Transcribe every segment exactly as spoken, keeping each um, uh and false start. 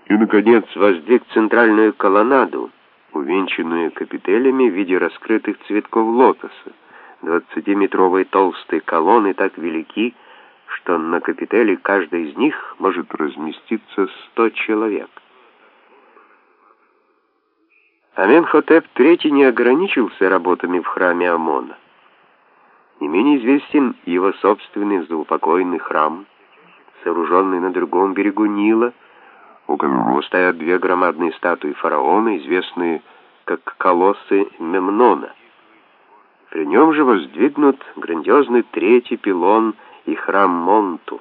И, наконец, воздвиг центральную колоннаду, увенчанную капителями в виде раскрытых цветков лотоса. Двадцатиметровые толстые колонны так велики, что на капителе каждой из них может разместиться сто человек. Аменхотеп третий не ограничился работами в храме Амона. Не менее известен его собственный заупокойный храм, сооруженный на другом берегу Нила, у которого стоят две громадные статуи фараона, известные как колоссы Мемнона. При нем же воздвигнут грандиозный третий пилон и храм Монту.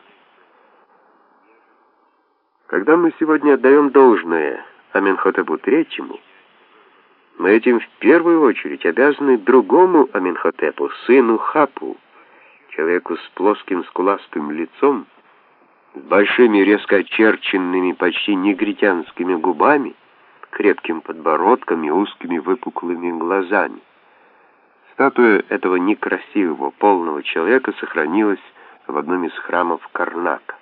Когда мы сегодня отдаем должное Аменхотепу третьему, мы этим в первую очередь обязаны другому Аменхотепу, сыну Хапу, человеку с плоским скуластым лицом, с большими резко очерченными почти негритянскими губами, крепким подбородком и узкими выпуклыми глазами. Статуя этого некрасивого, полного человека сохранилась в одном из храмов Карнака.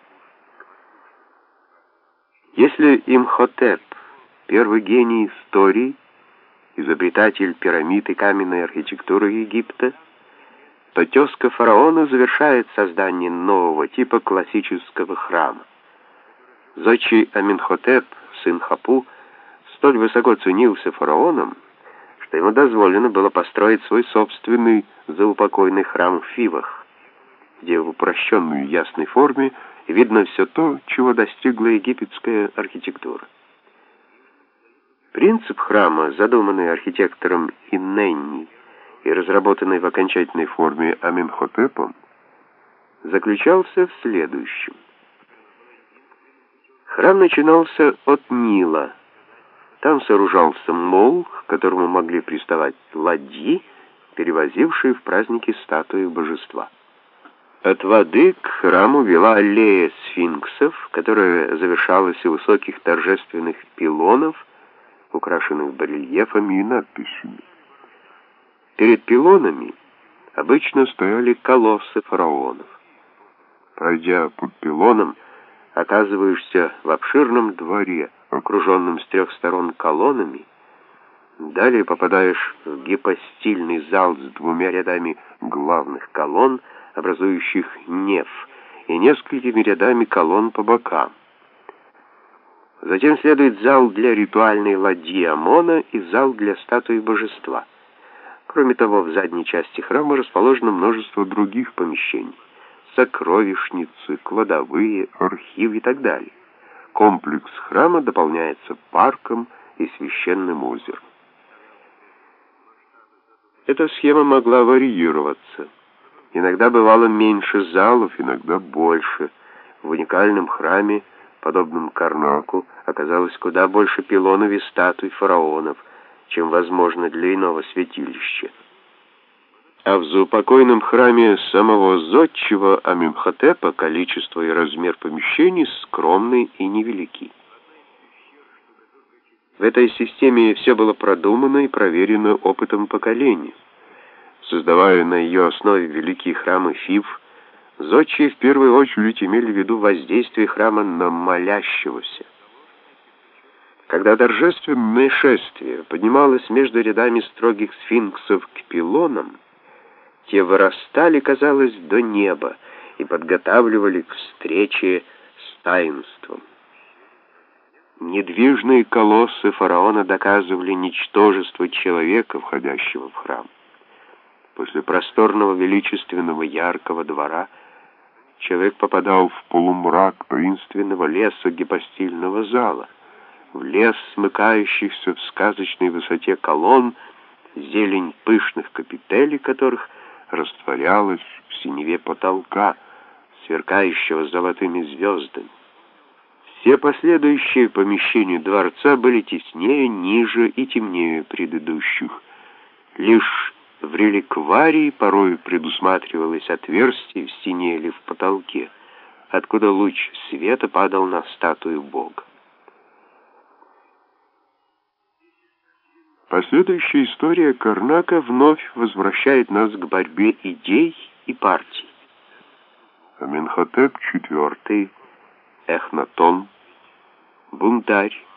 Если Имхотеп, первый гений истории, изобретатель пирамид и каменной архитектуры Египта, то тезка фараона завершает создание нового типа классического храма. Зодчий Аменхотеп, сын Хапу, столь высоко ценился фараоном, что ему дозволено было построить свой собственный заупокойный храм в Фивах, где в упрощенной ясной форме видно все то, чего достигла египетская архитектура. Принцип храма, задуманный архитектором Инненни и разработанный в окончательной форме Аменхотепом, заключался в следующем. Храм начинался от Нила. Там сооружался мол, к которому могли приставать ладьи, перевозившие в праздники статуи божества. От воды к храму вела аллея сфинксов, которая завершалась у высоких торжественных пилонов, украшенных барельефами и надписями. Перед пилонами обычно стояли колоссы фараонов. Пройдя под пилоном, оказываешься в обширном дворе, окруженном с трех сторон колоннами. Далее попадаешь в гипостильный зал с двумя рядами главных колонн, образующих неф, и несколькими рядами колонн по бокам. Затем следует зал для ритуальной ладьи Амона и зал для статуи божества. Кроме того, в задней части храма расположено множество других помещений: сокровищницы, кладовые, архив и так далее. Комплекс храма дополняется парком и священным озером. Эта схема могла варьироваться. Иногда бывало меньше залов, иногда больше. В уникальном храме, подобном Карнаку, оказалось куда больше пилонов и статуй фараонов, чем возможно для иного святилища. А в заупокойном храме самого зодчего Аменхотепа количество и размер помещений скромны и невелики. В этой системе все было продумано и проверено опытом поколений. Создавая на ее основе великие храмы Фив, зодчие в первую очередь имели в виду воздействие храма на молящегося. Когда торжественное шествие поднималось между рядами строгих сфинксов к пилонам, те вырастали, казалось, до неба и подготавливали к встрече с таинством. Недвижные колоссы фараона доказывали ничтожество человека, входящего в храм. После просторного, величественного, яркого двора человек попадал в полумрак таинственного леса гипостильного зала, в лес смыкающихся в сказочной высоте колонн, зелень пышных капителей которых растворялась в синеве потолка, сверкающего золотыми звездами. Все последующие помещения дворца были теснее, ниже и темнее предыдущих. Лишь в реликварии порой предусматривалось отверстие в стене или в потолке, откуда луч света падал на статую Бога. Последующая история Карнака вновь возвращает нас к борьбе идей и партий. Аменхотеп четвёртый, Эхнатон, бунтарь,